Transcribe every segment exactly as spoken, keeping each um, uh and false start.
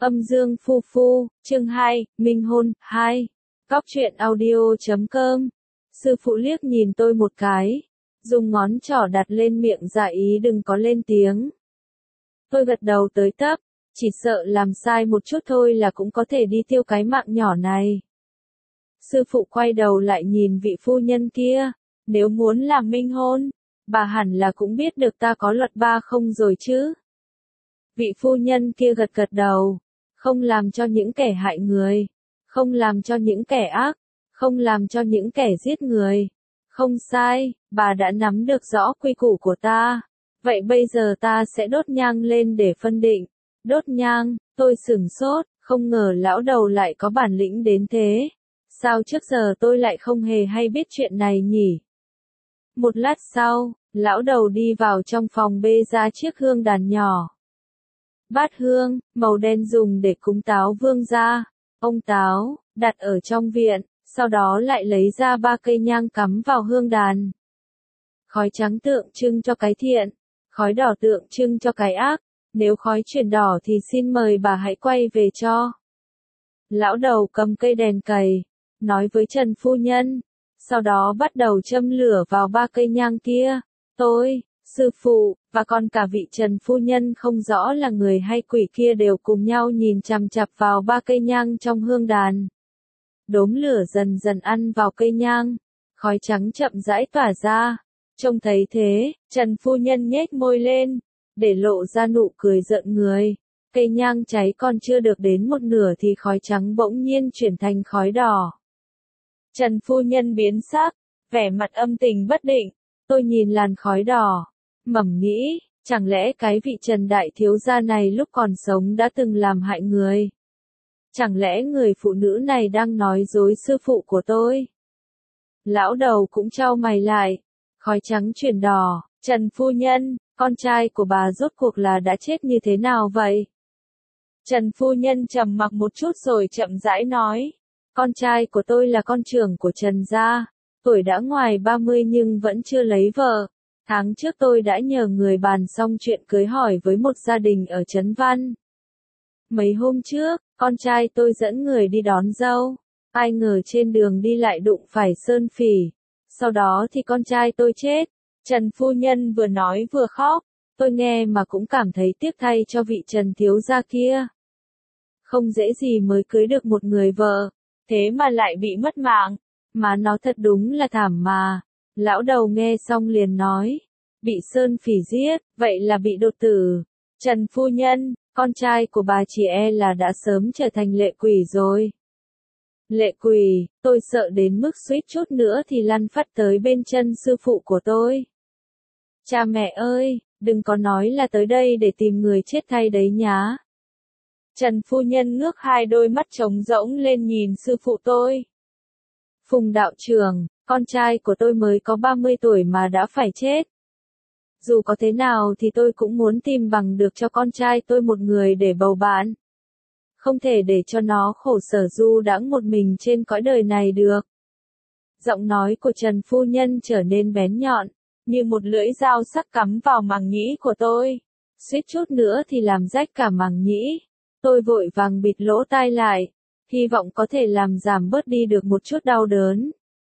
Âm dương phu phu, chương hai, minh hôn, hai. Cóc truyện audio chấm com. Sư phụ liếc nhìn tôi một cái, dùng ngón trỏ đặt lên miệng dạ ý đừng có lên tiếng. Tôi gật đầu tới tấp, chỉ sợ làm sai một chút thôi là cũng có thể đi tiêu cái mạng nhỏ này. Sư phụ quay đầu lại nhìn vị phu nhân kia, nếu muốn làm minh hôn, bà hẳn là cũng biết được ta có luật ba không rồi chứ. Vị phu nhân kia gật gật đầu, không làm cho những kẻ hại người, không làm cho những kẻ ác, không làm cho những kẻ giết người. Không sai, bà đã nắm được rõ quy củ của ta. Vậy bây giờ ta sẽ đốt nhang lên để phân định. Đốt nhang, tôi sửng sốt, không ngờ lão đầu lại có bản lĩnh đến thế. Sao trước giờ tôi lại không hề hay biết chuyện này nhỉ? Một lát sau, lão đầu đi vào trong phòng bê ra chiếc hương đàn nhỏ. Bát hương, màu đen dùng để cúng táo vương gia. Ông táo, đặt ở trong viện, sau đó lại lấy ra ba cây nhang cắm vào hương đàn. Khói trắng tượng trưng cho cái thiện, khói đỏ tượng trưng cho cái ác. Nếu khói chuyển đỏ thì xin mời bà hãy quay về cho. Lão đầu cầm cây đèn cầy, nói với Trần phu nhân, sau đó bắt đầu châm lửa vào ba cây nhang kia. Tôi, sư phụ, và còn cả vị Trần phu nhân không rõ là người hay quỷ kia đều cùng nhau nhìn chằm chằm vào ba cây nhang trong hương đàn. Đốm lửa dần dần ăn vào cây nhang, khói trắng chậm rãi tỏa ra. Trông thấy thế, Trần phu nhân nhếch môi lên, để lộ ra nụ cười giận người. Cây nhang cháy còn chưa được đến một nửa thì khói trắng bỗng nhiên chuyển thành khói đỏ. Trần phu nhân biến sắc, vẻ mặt âm tình bất định. Tôi nhìn làn khói đỏ, mẩm nghĩ, chẳng lẽ cái vị Trần đại thiếu gia này lúc còn sống đã từng làm hại người? Chẳng lẽ người phụ nữ này đang nói dối sư phụ của tôi? Lão đầu cũng chau mày lại, khói trắng chuyển đỏ. Trần phu nhân, con trai của bà rốt cuộc là đã chết như thế nào vậy? Trần phu nhân trầm mặc một chút rồi chậm rãi nói, con trai của tôi là con trưởng của Trần gia, tuổi đã ngoài ba mươi nhưng vẫn chưa lấy vợ. Tháng trước tôi đã nhờ người bàn xong chuyện cưới hỏi với một gia đình ở Trấn Văn. Mấy hôm trước, con trai tôi dẫn người đi đón dâu, ai ngờ trên đường đi lại đụng phải sơn phỉ, sau đó thì con trai tôi chết. Trần phu nhân vừa nói vừa khóc, tôi nghe mà cũng cảm thấy tiếc thay cho vị Trần thiếu gia kia. Không dễ gì mới cưới được một người vợ, thế mà lại bị mất mạng, mà nó thật đúng là thảm mà. Lão đầu nghe xong liền nói, bị sơn phỉ giết, vậy là bị đột tử. Trần phu nhân, con trai của bà chỉ e là đã sớm trở thành lệ quỷ rồi. Lệ quỷ, tôi sợ đến mức suýt chút nữa thì lăn phắt tới bên chân sư phụ của tôi. Cha mẹ ơi, đừng có nói là tới đây để tìm người chết thay đấy nhá. Trần phu nhân ngước hai đôi mắt trống rỗng lên nhìn sư phụ tôi. Phùng đạo trưởng, con trai của tôi mới có ba mươi tuổi mà đã phải chết. Dù có thế nào thì tôi cũng muốn tìm bằng được cho con trai tôi một người để bầu bạn. Không thể để cho nó khổ sở du đãng một mình trên cõi đời này được. Giọng nói của Trần phu nhân trở nên bén nhọn, như một lưỡi dao sắc cắm vào màng nhĩ của tôi. Suýt chút nữa thì làm rách cả màng nhĩ. Tôi vội vàng bịt lỗ tai lại, hy vọng có thể làm giảm bớt đi được một chút đau đớn.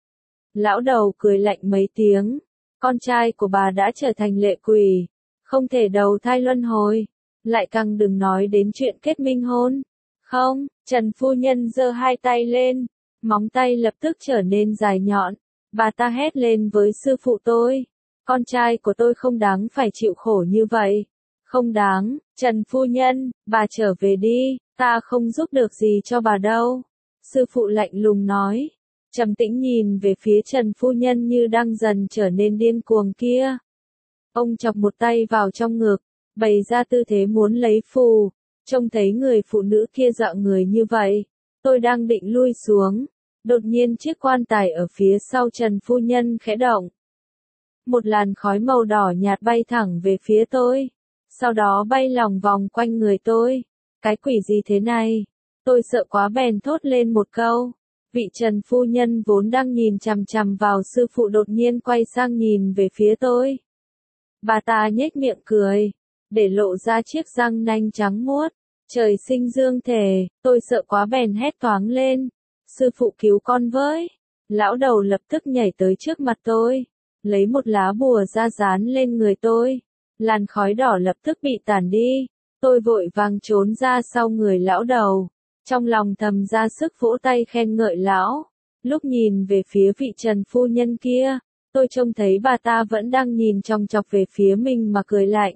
Lão đầu cười lạnh mấy tiếng, con trai của bà đã trở thành lệ quỷ, không thể đầu thai luân hồi, lại càng đừng nói đến chuyện kết minh hôn. Không, Trần phu nhân giơ hai tay lên, móng tay lập tức trở nên dài nhọn, bà ta hét lên với sư phụ tôi, con trai của tôi không đáng phải chịu khổ như vậy. Không đáng, Trần phu nhân, bà trở về đi, ta không giúp được gì cho bà đâu. Sư phụ lạnh lùng nói, trầm tĩnh nhìn về phía Trần phu nhân như đang dần trở nên điên cuồng kia. Ông chọc một tay vào trong ngực, bày ra tư thế muốn lấy phù. Trông thấy người phụ nữ kia dọa người như vậy, tôi đang định lui xuống, đột nhiên chiếc quan tài ở phía sau Trần phu nhân khẽ động. Một làn khói màu đỏ nhạt bay thẳng về phía tôi, sau đó bay lòng vòng quanh người tôi. Cái quỷ gì thế này? Tôi sợ quá bèn thốt lên một câu. Vị Trần phu nhân vốn đang nhìn chằm chằm vào sư phụ đột nhiên quay sang nhìn về phía tôi. Bà ta nhếch miệng cười, để lộ ra chiếc răng nanh trắng muốt. Trời sinh dương thể, tôi sợ quá bèn hét toáng lên. Sư phụ cứu con với. Lão đầu lập tức nhảy tới trước mặt tôi, lấy một lá bùa ra dán lên người tôi. Làn khói đỏ lập tức bị tản đi. Tôi vội vàng trốn ra sau người lão đầu, trong lòng thầm ra sức vỗ tay khen ngợi lão. Lúc nhìn về phía vị Trần phu nhân kia, tôi trông thấy bà ta vẫn đang nhìn chòng chọc về phía mình mà cười lạnh.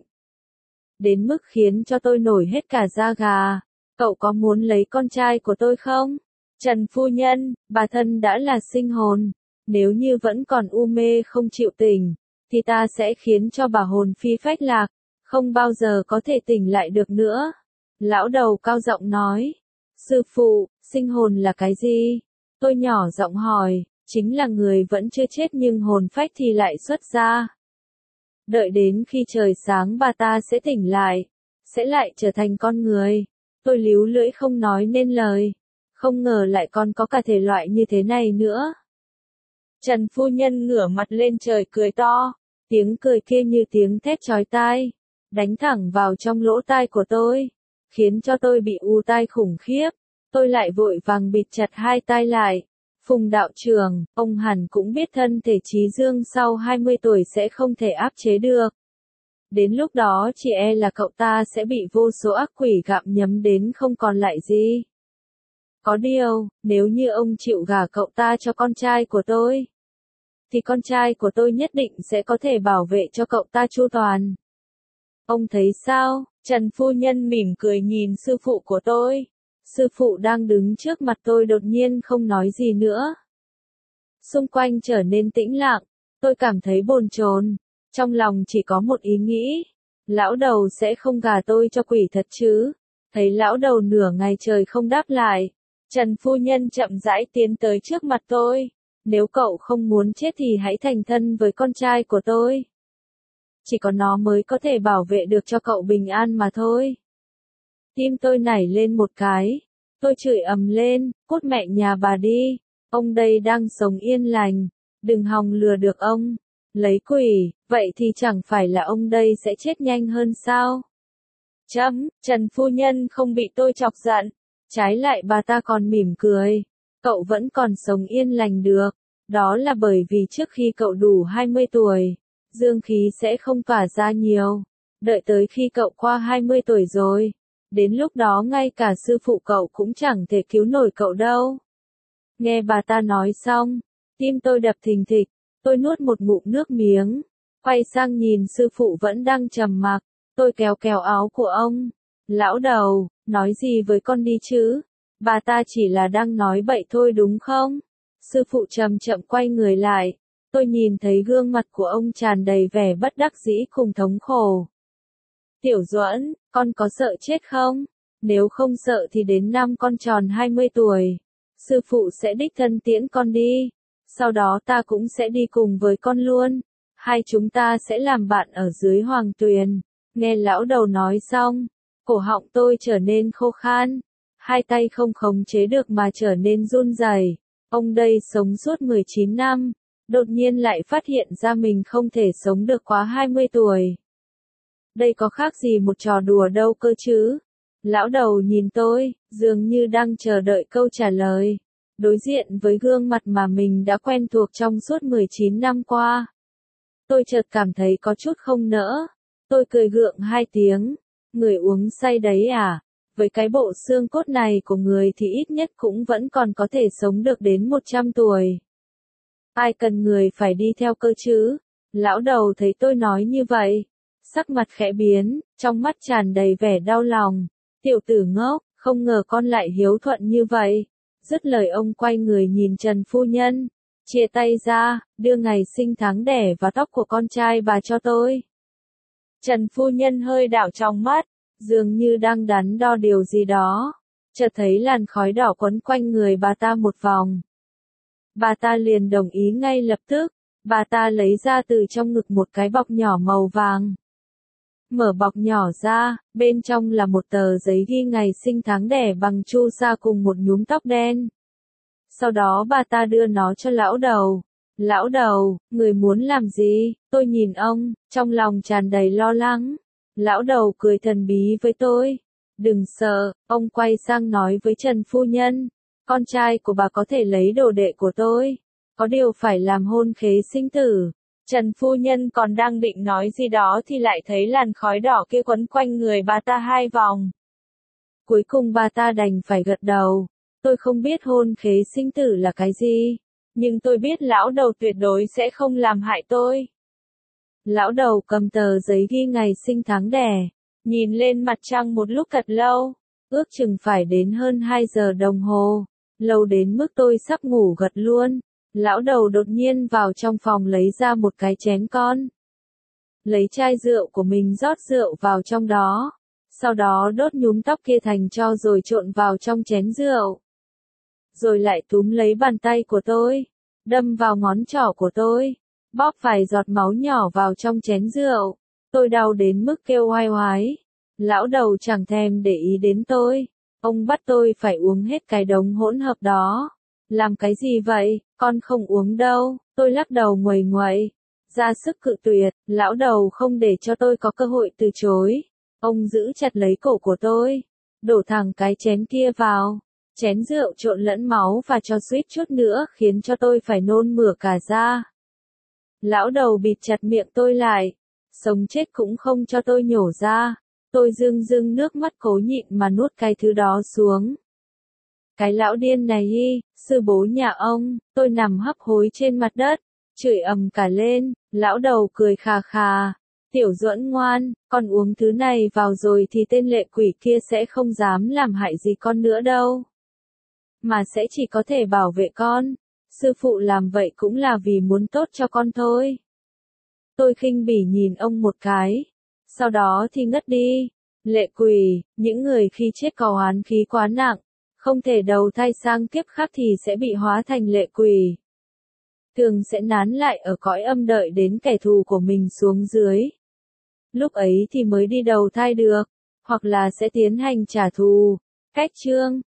Đến mức khiến cho tôi nổi hết cả da gà. Cậu có muốn lấy con trai của tôi không? Trần phu nhân, bà thân đã là sinh hồn. Nếu như vẫn còn u mê không chịu tỉnh, thì ta sẽ khiến cho bà hồn phi phách lạc, không bao giờ có thể tỉnh lại được nữa. Lão đầu cao giọng nói. Sư phụ, sinh hồn là cái gì? Tôi nhỏ giọng hỏi. Chính là người vẫn chưa chết nhưng hồn phách thì lại xuất ra. Đợi đến khi trời sáng bà ta sẽ tỉnh lại, sẽ lại trở thành con người. Tôi líu lưỡi không nói nên lời. Không ngờ lại còn có cả thể loại như thế này nữa. Trần phu nhân ngửa mặt lên trời cười to. Tiếng cười kia như tiếng thét chói tai, đánh thẳng vào trong lỗ tai của tôi, khiến cho tôi bị u tai khủng khiếp. Tôi lại vội vàng bịt chặt hai tai lại. Phùng đạo trưởng, ông hẳn cũng biết thân thể Trí Dương sau hai mươi tuổi sẽ không thể áp chế được. Đến lúc đó chỉ e là cậu ta sẽ bị vô số ác quỷ gặm nhấm đến không còn lại gì. Có điều, nếu như ông chịu gả cậu ta cho con trai của tôi, thì con trai của tôi nhất định sẽ có thể bảo vệ cho cậu ta chu toàn. Ông thấy sao? Trần phu nhân mỉm cười nhìn sư phụ của tôi. Sư phụ đang đứng trước mặt tôi đột nhiên không nói gì nữa. Xung quanh trở nên tĩnh lặng, tôi cảm thấy bồn chồn, trong lòng chỉ có một ý nghĩ. Lão đầu sẽ không gả tôi cho quỷ thật chứ? Thấy lão đầu nửa ngày trời không đáp lại, Trần phu nhân chậm rãi tiến tới trước mặt tôi. Nếu cậu không muốn chết thì hãy thành thân với con trai của tôi. Chỉ có nó mới có thể bảo vệ được cho cậu bình an mà thôi. Tim tôi nảy lên một cái. Tôi chửi ầm lên, cút mẹ nhà bà đi. Ông đây đang sống yên lành. Đừng hòng lừa được ông. Lấy quỷ, vậy thì chẳng phải là ông đây sẽ chết nhanh hơn sao? Chấm, Trần phu nhân không bị tôi chọc giận. Trái lại bà ta còn mỉm cười. Cậu vẫn còn sống yên lành được. Đó là bởi vì trước khi cậu đủ hai mươi tuổi, dương khí sẽ không tỏa ra nhiều. Đợi tới khi cậu qua hai mươi tuổi rồi, đến lúc đó ngay cả sư phụ cậu cũng chẳng thể cứu nổi cậu đâu. Nghe bà ta nói xong, tim tôi đập thình thịch, tôi nuốt một ngụm nước miếng, quay sang nhìn sư phụ vẫn đang trầm mặc. Tôi kéo kéo áo của ông. Lão đầu, nói gì với con đi chứ? Bà ta chỉ là đang nói bậy thôi đúng không? Sư phụ chậm chậm quay người lại. Tôi nhìn thấy gương mặt của ông tràn đầy vẻ bất đắc dĩ cùng thống khổ. Tiểu Duẫn, con có sợ chết không? Nếu không sợ thì đến năm con tròn hai mươi tuổi, sư phụ sẽ đích thân tiễn con đi. Sau đó ta cũng sẽ đi cùng với con luôn. Hai chúng ta sẽ làm bạn ở dưới hoàng tuyền. Nghe lão đầu nói xong, cổ họng tôi trở nên khô khan. Hai tay không khống chế được mà trở nên run rẩy. Ông đây sống suốt mười chín năm, đột nhiên lại phát hiện ra mình không thể sống được quá hai mươi tuổi. Đây có khác gì một trò đùa đâu cơ chứ? Lão đầu nhìn tôi, dường như đang chờ đợi câu trả lời. Đối diện với gương mặt mà mình đã quen thuộc trong suốt mười chín năm qua, tôi chợt cảm thấy có chút không nỡ. Tôi cười gượng hai tiếng. Người uống say đấy à? Với cái bộ xương cốt này của người thì ít nhất cũng vẫn còn có thể sống được đến một trăm tuổi. Ai cần người phải đi theo cơ chứ? Lão đầu thấy tôi nói như vậy, sắc mặt khẽ biến, trong mắt tràn đầy vẻ đau lòng. Tiểu tử ngốc, không ngờ con lại hiếu thuận như vậy. Dứt lời ông quay người nhìn Trần phu nhân, chia tay ra, đưa ngày sinh tháng đẻ và tóc của con trai bà cho tôi. Trần phu nhân hơi đảo trong mắt, dường như đang đắn đo điều gì đó. Chợt thấy làn khói đỏ quấn quanh người bà ta một vòng. Bà ta liền đồng ý ngay lập tức. Bà ta lấy ra từ trong ngực một cái bọc nhỏ màu vàng. Mở bọc nhỏ ra, bên trong là một tờ giấy ghi ngày sinh tháng đẻ bằng chu sa cùng một nhúm tóc đen. Sau đó bà ta đưa nó cho lão đầu. Lão đầu, người muốn làm gì? Tôi nhìn ông, trong lòng tràn đầy lo lắng. Lão đầu cười thần bí với tôi. Đừng sợ, ông quay sang nói với Trần Phu Nhân, con trai của bà có thể lấy đồ đệ của tôi, có điều phải làm hôn khế sinh tử. Trần Phu Nhân còn đang định nói gì đó thì lại thấy làn khói đỏ kia quấn quanh người bà ta hai vòng. Cuối cùng bà ta đành phải gật đầu, tôi không biết hôn khế sinh tử là cái gì, nhưng tôi biết lão đầu tuyệt đối sẽ không làm hại tôi. Lão đầu cầm tờ giấy ghi ngày sinh tháng đẻ, nhìn lên mặt trăng một lúc thật lâu, ước chừng phải đến hơn hai giờ đồng hồ, lâu đến mức tôi sắp ngủ gật luôn. Lão đầu đột nhiên vào trong phòng lấy ra một cái chén con. Lấy chai rượu của mình rót rượu vào trong đó, sau đó đốt nhúm tóc kia thành tro rồi trộn vào trong chén rượu. Rồi lại túm lấy bàn tay của tôi, đâm vào ngón trỏ của tôi, bóp vài giọt máu nhỏ vào trong chén rượu. Tôi đau đến mức kêu oai oái. Lão đầu chẳng thèm để ý đến tôi, ông bắt tôi phải uống hết cái đống hỗn hợp đó. Làm cái gì vậy, con không uống đâu, tôi lắc đầu nguầy nguậy, ra sức cự tuyệt, lão đầu không để cho tôi có cơ hội từ chối. Ông giữ chặt lấy cổ của tôi, đổ thẳng cái chén kia vào, chén rượu trộn lẫn máu và cho suýt chút nữa khiến cho tôi phải nôn mửa cả ra. Lão đầu bịt chặt miệng tôi lại, sống chết cũng không cho tôi nhổ ra, tôi rưng rưng nước mắt cố nhịn mà nuốt cái thứ đó xuống. Cái lão điên này y, sư bố nhà ông, tôi nằm hấp hối trên mặt đất, chửi ầm cả lên, lão đầu cười khà khà, tiểu Duẫn ngoan, con uống thứ này vào rồi thì tên lệ quỷ kia sẽ không dám làm hại gì con nữa đâu. Mà sẽ chỉ có thể bảo vệ con, sư phụ làm vậy cũng là vì muốn tốt cho con thôi. Tôi khinh bỉ nhìn ông một cái, sau đó thì ngất đi. Lệ quỷ, những người khi chết có oán khí quá nặng, không thể đầu thai sang kiếp khác thì sẽ bị hóa thành lệ quỷ. Thường sẽ nán lại ở cõi âm đợi đến kẻ thù của mình xuống dưới. Lúc ấy thì mới đi đầu thai được, hoặc là sẽ tiến hành trả thù. Cách chương